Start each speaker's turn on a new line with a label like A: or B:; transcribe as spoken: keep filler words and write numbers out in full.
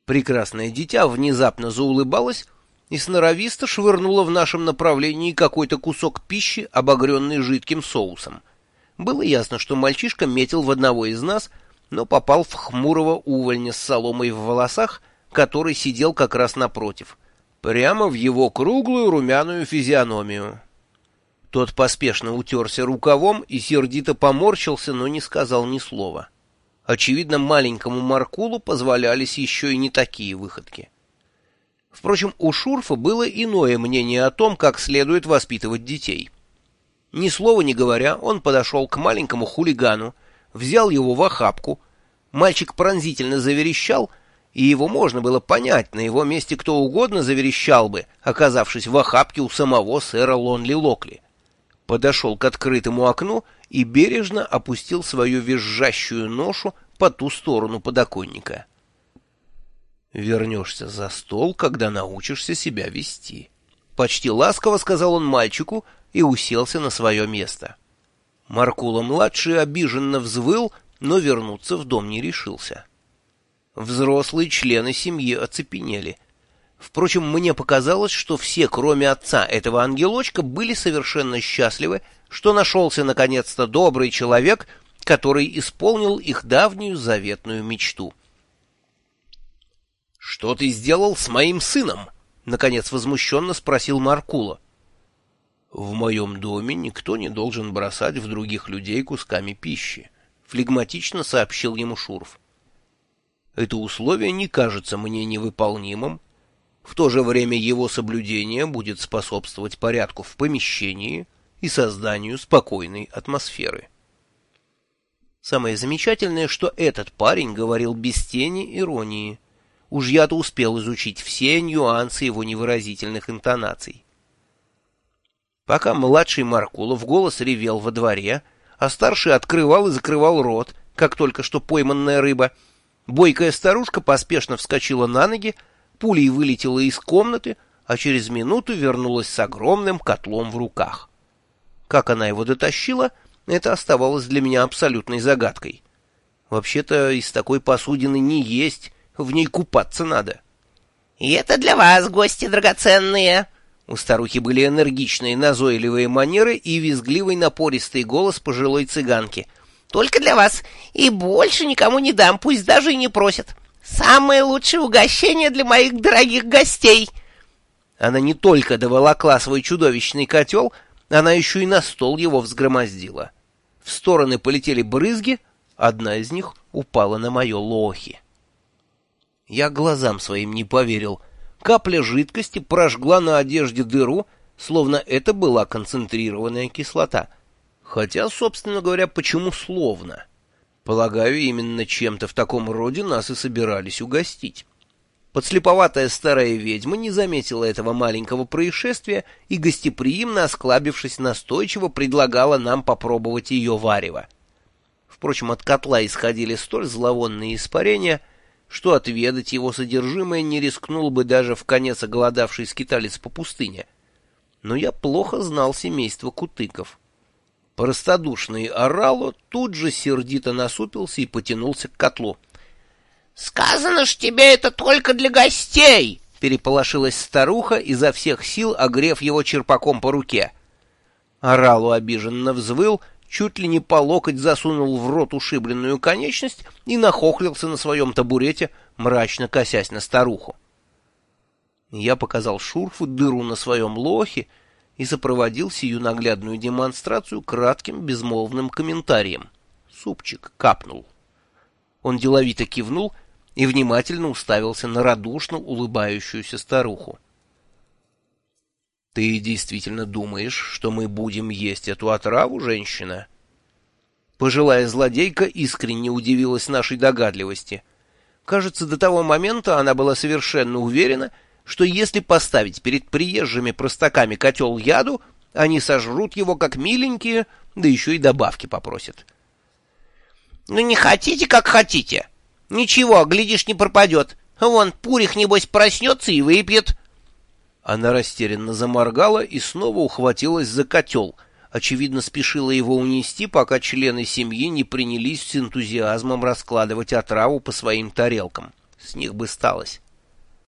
A: Прекрасное дитя внезапно заулыбалось и сноровисто швырнуло в нашем направлении какой-то кусок пищи, обогренный жидким соусом. Было ясно, что мальчишка метил в одного из нас, но попал в хмурого увольня с соломой в волосах, который сидел как раз напротив, прямо в его круглую румяную физиономию. Тот поспешно утерся рукавом и сердито поморщился, но не сказал ни слова. Очевидно, маленькому Маркулу позволялись еще и не такие выходки. Впрочем, у Шурфа было иное мнение о том, как следует воспитывать детей. Ни слова не говоря, он подошел к маленькому хулигану, взял его в охапку. Мальчик пронзительно заверещал, и его можно было понять, на его месте кто угодно заверещал бы, оказавшись в охапке у самого сэра Лонли Локли. Подошел к открытому окну и бережно опустил свою визжащую ношу по ту сторону подоконника. «Вернешься за стол, когда научишься себя вести», — почти ласково сказал он мальчику и уселся на свое место. Маркула-младший обиженно взвыл, но вернуться в дом не решился. Взрослые члены семьи оцепенели. Впрочем, мне показалось, что все, кроме отца этого ангелочка, были совершенно счастливы, что нашелся наконец-то добрый человек, который исполнил их давнюю заветную мечту. «Что ты сделал с моим сыном?» — наконец возмущенно спросил Маркула. «В моем доме никто не должен бросать в других людей кусками пищи», — флегматично сообщил ему Шурф. «Это условие не кажется мне невыполнимым. В то же время его соблюдение будет способствовать порядку в помещении и созданию спокойной атмосферы». Самое замечательное, что этот парень говорил без тени иронии. Уж я-то успел изучить все нюансы его невыразительных интонаций. Пока младший Маркула в голос ревел во дворе, а старший открывал и закрывал рот, как только что пойманная рыба, бойкая старушка поспешно вскочила на ноги, пулей вылетела из комнаты, а через минуту вернулась с огромным котлом в руках. Как она его дотащила, это оставалось для меня абсолютной загадкой. Вообще-то из такой посудины не есть, в ней купаться надо. — И это для вас, гости драгоценные! У старухи были энергичные назойливые манеры и визгливый напористый голос пожилой цыганки. — Только для вас, и больше никому не дам, пусть даже и не просят. Самое лучшее угощение для моих дорогих гостей! Она не только доволокла свой чудовищный котел, она еще и на стол его взгромоздила. В стороны полетели брызги, одна из них упала на мое лохи. Я глазам своим не поверил. Капля жидкости прожгла на одежде дыру, словно это была концентрированная кислота. Хотя, собственно говоря, почему словно? Полагаю, именно чем-то в таком роде нас и собирались угостить. Подслеповатая старая ведьма не заметила этого маленького происшествия и, гостеприимно осклабившись, настойчиво предлагала нам попробовать ее варево. Впрочем, от котла исходили столь зловонные испарения, что отведать его содержимое не рискнул бы даже вконец оголодавший скиталец по пустыне. Но я плохо знал семейство кутыков. Простодушный Орало тут же сердито насупился и потянулся к котлу. — Сказано ж тебе, это только для гостей! — переполошилась старуха, изо всех сил огрев его черпаком по руке. Орало обиженно взвыл, чуть ли не по локоть засунул в рот ушибленную конечность и нахохлился на своем табурете, мрачно косясь на старуху. Я показал Шурфу дыру на своем лохе и сопроводил сию наглядную демонстрацию кратким безмолвным комментарием. Супчик капнул. Он деловито кивнул и внимательно уставился на радушно улыбающуюся старуху. — Ты действительно думаешь, что мы будем есть эту отраву, женщина? Пожилая злодейка искренне удивилась нашей догадливости. Кажется, до того момента она была совершенно уверена, что если поставить перед приезжими простаками котел яду, они сожрут его как миленькие, да еще и добавки попросят. — Ну не хотите, как хотите. Ничего, глядишь, не пропадет. Вон, Пурих, небось, проснется и выпьет. Она растерянно заморгала и снова ухватилась за котел. Очевидно, спешила его унести, пока члены семьи не принялись с энтузиазмом раскладывать отраву по своим тарелкам. с них бы сталось.